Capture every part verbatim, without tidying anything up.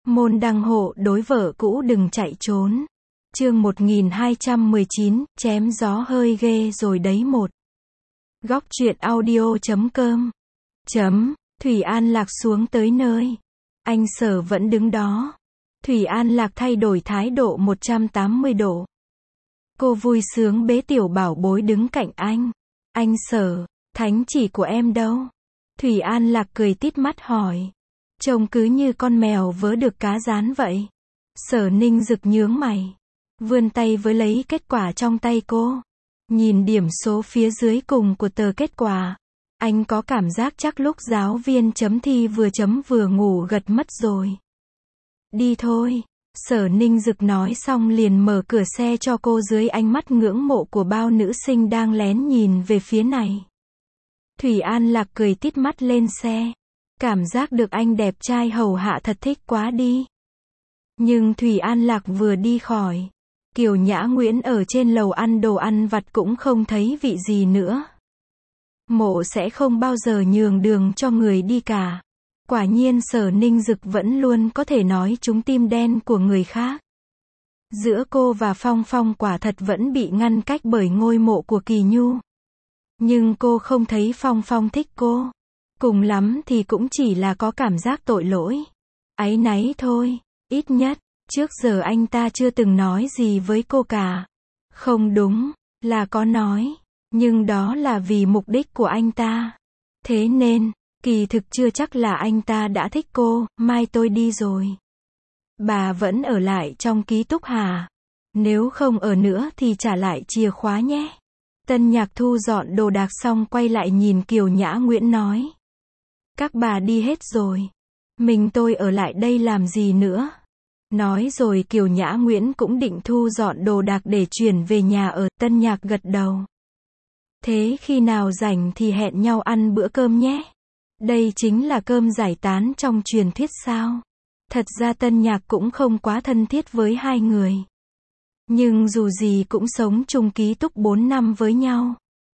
Môn đăng hộ đối vợ cũ đừng chạy trốn. Chương một nghìn hai trăm mười chín, chém gió hơi ghê rồi đấy một. Góc truyện audio chấm com. Chấm, Thủy An Lạc xuống tới nơi. Anh Sở vẫn đứng đó. Thủy An Lạc thay đổi thái độ một trăm tám mươi độ. Cô vui sướng bế tiểu bảo bối đứng cạnh anh. Anh Sở, thánh chỉ của em đâu? Thủy An Lạc cười tít mắt hỏi. Trông cứ như con mèo vớ được cá rán vậy. Sở Ninh Dực nhướng mày. Vươn tay với lấy kết quả trong tay cô. Nhìn điểm số phía dưới cùng của tờ kết quả. Anh có cảm giác chắc lúc giáo viên chấm thi vừa chấm vừa ngủ gật mất rồi. Đi thôi. Sở Ninh Dực nói xong liền mở cửa xe cho cô dưới ánh mắt ngưỡng mộ của bao nữ sinh đang lén nhìn về phía này. Thủy An Lạc cười tít mắt lên xe. Cảm giác được anh đẹp trai hầu hạ thật thích quá đi. Nhưng Thủy An Lạc vừa đi khỏi. Kiều Nhã Nguyễn ở trên lầu ăn đồ ăn vặt cũng không thấy vị gì nữa. Mộ sẽ không bao giờ nhường đường cho người đi cả. Quả nhiên Sở Ninh Dực vẫn luôn có thể nói trúng tim đen của người khác. Giữa cô và Phong Phong quả thật vẫn bị ngăn cách bởi ngôi mộ của Kỳ Nhu. Nhưng cô không thấy Phong Phong thích cô. Cùng lắm thì cũng chỉ là có cảm giác tội lỗi. Áy náy thôi, ít nhất, trước giờ anh ta chưa từng nói gì với cô cả. Không đúng, là có nói. Nhưng đó là vì mục đích của anh ta. Thế nên, kỳ thực chưa chắc là anh ta đã thích cô, mai tôi đi rồi. Bà vẫn ở lại trong ký túc hả? Nếu không ở nữa thì trả lại chìa khóa nhé. Tân Nhạc thu dọn đồ đạc xong quay lại nhìn Kiều Nhã Nguyễn nói. Các bà đi hết rồi. Mình tôi ở lại đây làm gì nữa? Nói rồi Kiều Nhã Nguyễn cũng định thu dọn đồ đạc để chuyển về nhà ở. Tân Nhạc gật đầu. Thế khi nào rảnh thì hẹn nhau ăn bữa cơm nhé. Đây chính là cơm giải tán trong truyền thuyết sao? Thật ra Tân Nhạc cũng không quá thân thiết với hai người. Nhưng dù gì cũng sống chung ký túc bốn năm với nhau.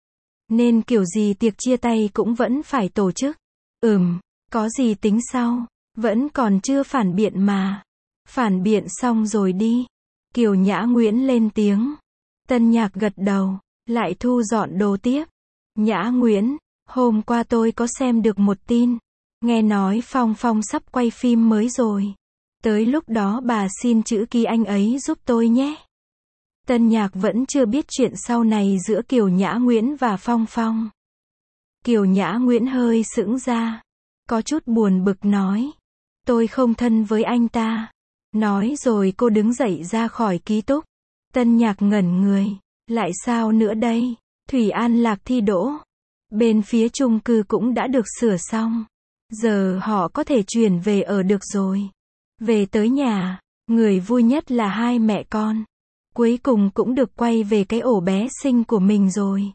Nên kiểu gì tiệc chia tay cũng vẫn phải tổ chức. Ừm, có gì tính sau. Vẫn còn chưa phản biện mà. Phản biện xong rồi đi. Kiều Nhã Nguyễn lên tiếng. Tân Nhạc gật đầu. Lại thu dọn đồ tiếp. Nhã Nguyễn, hôm qua tôi có xem được một tin. Nghe nói Phong Phong sắp quay phim mới rồi. Tới lúc đó bà xin chữ ký anh ấy giúp tôi nhé. Tân Nhạc vẫn chưa biết chuyện sau này giữa Kiều Nhã Nguyễn và Phong Phong. Kiều Nhã Nguyễn hơi sững ra. Có chút buồn bực nói. Tôi không thân với anh ta. Nói rồi cô đứng dậy ra khỏi ký túc. Tân Nhạc ngẩn người. Lại sao nữa đây? Thủy An Lạc thi đỗ. Bên phía chung cư cũng đã được sửa xong. Giờ họ có thể chuyển về ở được rồi. Về tới nhà, người vui nhất là hai mẹ con. Cuối cùng cũng được quay về cái ổ bé xinh của mình rồi.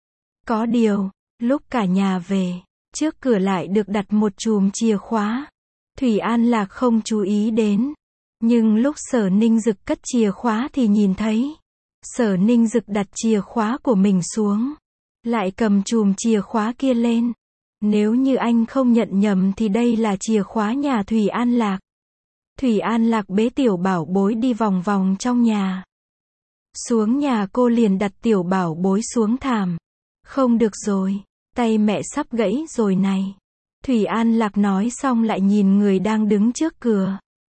Có điều, lúc cả nhà về, trước cửa lại được đặt một chùm chìa khóa. Thủy An Lạc không chú ý đến. Nhưng lúc Sở Ninh Dực cất chìa khóa thì nhìn thấy. Sở Ninh Dực đặt chìa khóa của mình xuống. Lại cầm chùm chìa khóa kia lên. Nếu như anh không nhận nhầm thì đây là chìa khóa nhà Thủy An Lạc. Thủy An Lạc bế tiểu bảo bối đi vòng vòng trong nhà. Xuống nhà cô liền đặt tiểu bảo bối xuống thảm. Không được rồi, tay mẹ sắp gãy rồi này. Thủy An Lạc nói xong lại nhìn người đang đứng trước cửa.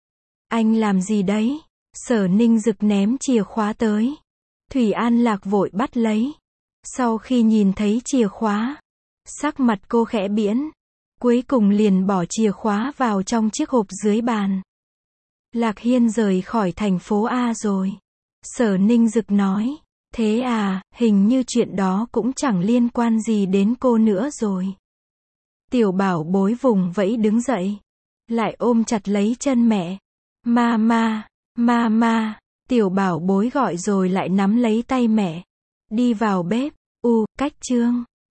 Anh làm gì đấy? Sở Ninh Dực ném chìa khóa tới. Thủy An Lạc vội bắt lấy. Sau khi nhìn thấy chìa khóa, sắc mặt cô khẽ biễn. Cuối cùng liền bỏ chìa khóa vào trong chiếc hộp dưới bàn. Lạc Hiên rời khỏi thành phố A rồi. Sở Ninh Dực nói. Thế à, hình như chuyện đó cũng chẳng liên quan gì đến cô nữa rồi. Tiểu bảo bối vùng vẫy đứng dậy. Lại ôm chặt lấy chân mẹ. Mama, mama. Tiểu bảo bối gọi rồi lại nắm lấy tay mẹ. Đi vào bếp. U, cách chương.